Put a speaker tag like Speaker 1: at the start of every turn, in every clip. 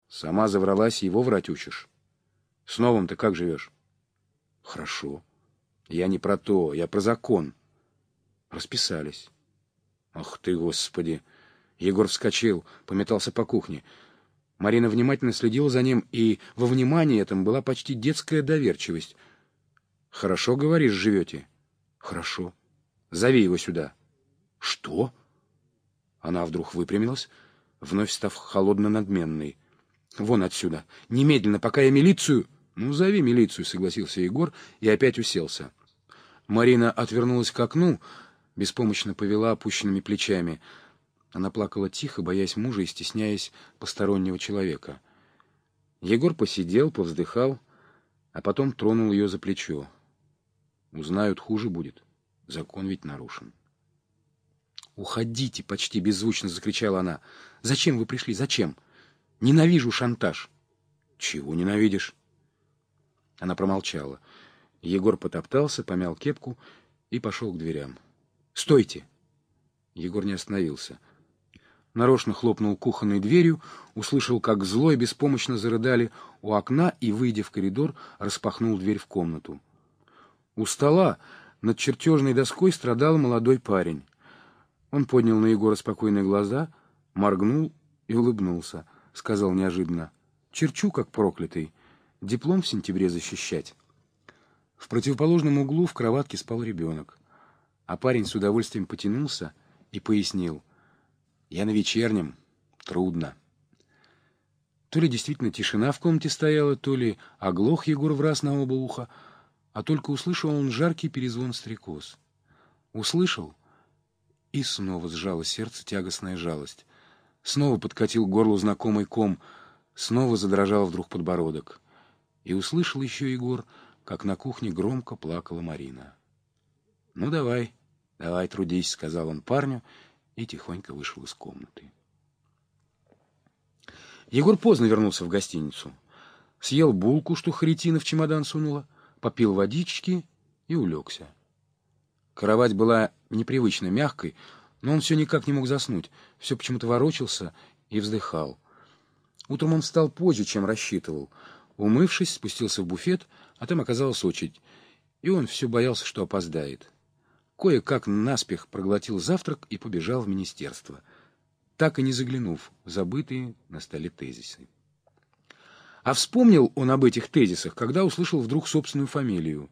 Speaker 1: Сама завралась, его врать учишь. С новым-то как живешь? Хорошо. Я не про то, я про закон. Расписались. Ах ты, Господи! Егор вскочил, пометался по кухне. Марина внимательно следила за ним, и во внимании этом была почти детская доверчивость. «Хорошо, говоришь, живете?» «Хорошо. Зови его сюда». «Что?» Она вдруг выпрямилась, вновь став холодно-надменной. «Вон отсюда! Немедленно, пока я милицию...» «Ну, зови милицию», — согласился Егор и опять уселся. Марина отвернулась к окну, беспомощно повела опущенными плечами. Она плакала тихо, боясь мужа и стесняясь постороннего человека. Егор посидел, повздыхал, а потом тронул ее за плечо. «Узнают, хуже будет. Закон ведь нарушен». «Уходите!» — почти беззвучно закричала она. «Зачем вы пришли? Зачем? Ненавижу шантаж». «Чего ненавидишь?» Она промолчала. Егор потоптался, помял кепку и пошел к дверям. «Стойте!» Егор не остановился. Нарочно хлопнул кухонной дверью, услышал, как зло и беспомощно зарыдали у окна и, выйдя в коридор, распахнул дверь в комнату. У стола над чертежной доской страдал молодой парень. Он поднял на Егора спокойные глаза, моргнул и улыбнулся. Сказал неожиданно: «Черчу, как проклятый. Диплом в сентябре защищать». В противоположном углу в кроватке спал ребенок. А парень с удовольствием потянулся и пояснил: «Я на вечернем. Трудно». То ли действительно тишина в комнате стояла, то ли оглох Егор враз на оба уха, а только услышал он жаркий перезвон стрекоз. Услышал, и снова сжало сердце тягостная жалость. Снова подкатил к горлу знакомый ком, снова задрожал вдруг подбородок. И услышал еще Егор, как на кухне громко плакала Марина. «Ну, давай, давай, трудись», — сказал он парню, и тихонько вышел из комнаты. Егор поздно вернулся в гостиницу. Съел булку, что Харитина в чемодан сунула, попил водички и улегся. Кровать была непривычно мягкой, но он все никак не мог заснуть, все почему-то ворочался и вздыхал. Утром он встал позже, чем рассчитывал. Умывшись, спустился в буфет, а там оказалась очередь, и он все боялся, что опоздает. Кое-как наспех проглотил завтрак и побежал в министерство, так и не заглянув в забытые на столе тезисы. А вспомнил он об этих тезисах, когда услышал вдруг собственную фамилию.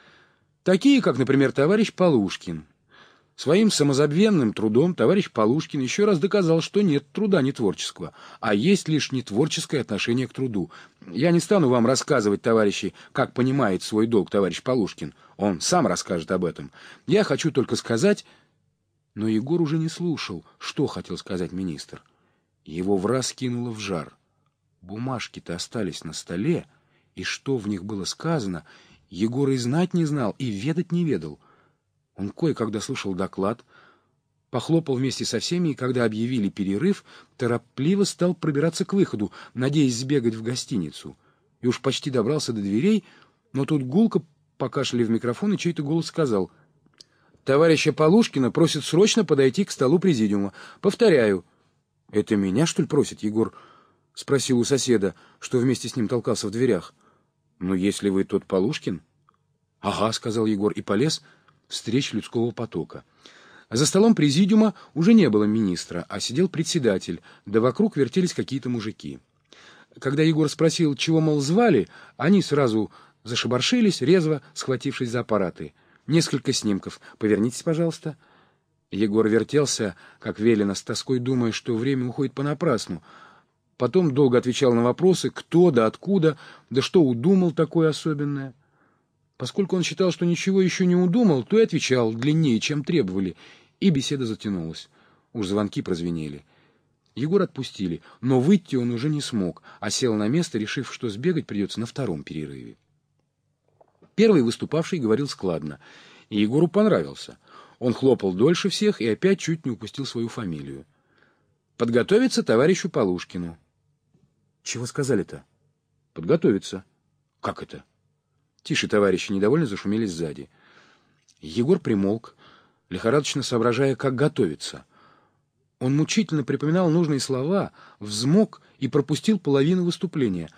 Speaker 1: Такие, как, например, товарищ Полушкин. Своим самозабвенным трудом товарищ Полушкин еще раз доказал, что нет труда нетворческого, а есть лишь нетворческое отношение к труду. Я не стану вам рассказывать, товарищи, как понимает свой долг товарищ Полушкин. Он сам расскажет об этом. Я хочу только сказать... Но Егор уже не слушал, что хотел сказать министр. Его враз кинуло в жар. Бумажки-то остались на столе, и что в них было сказано, Егор и знать не знал, и ведать не ведал. Он кое-как дослушал доклад, похлопал вместе со всеми, и когда объявили перерыв, торопливо стал пробираться к выходу, надеясь сбегать в гостиницу. И уж почти добрался до дверей, но тут гулко покашляли в микрофон, и чей-то голос сказал: «Товарища Полушкина просят срочно подойти к столу президиума. Повторяю». «Это меня, что ли, просит?» — Егор спросил у соседа, что вместе с ним толкался в дверях. «Ну, если вы тот Полушкин...» «Ага», — сказал Егор и полез встреч людского потока. За столом президиума уже не было министра, а сидел председатель, да вокруг вертелись какие-то мужики. Когда Егор спросил, чего, мол, звали, они сразу зашебаршились, резво схватившись за аппараты. «Несколько снимков. Повернитесь, пожалуйста». Егор вертелся, как велено, с тоской думая, что время уходит понапрасну. Потом долго отвечал на вопросы, кто да откуда, да что удумал такое особенное. Поскольку он считал, что ничего еще не удумал, то и отвечал длиннее, чем требовали, и беседа затянулась. Уж звонки прозвенели. Егора отпустили, но выйти он уже не смог, а сел на место, решив, что сбегать придется на втором перерыве. Первый выступавший говорил складно, и Егору понравился. Он хлопал дольше всех и опять чуть не упустил свою фамилию. «Подготовиться товарищу Полушкину». «Чего сказали-то?» «Подготовиться». «Как это?» «Тише, товарищи!» — недовольно зашумели сзади. Егор примолк, лихорадочно соображая, как готовиться. Он мучительно припоминал нужные слова, взмок и пропустил половину выступления.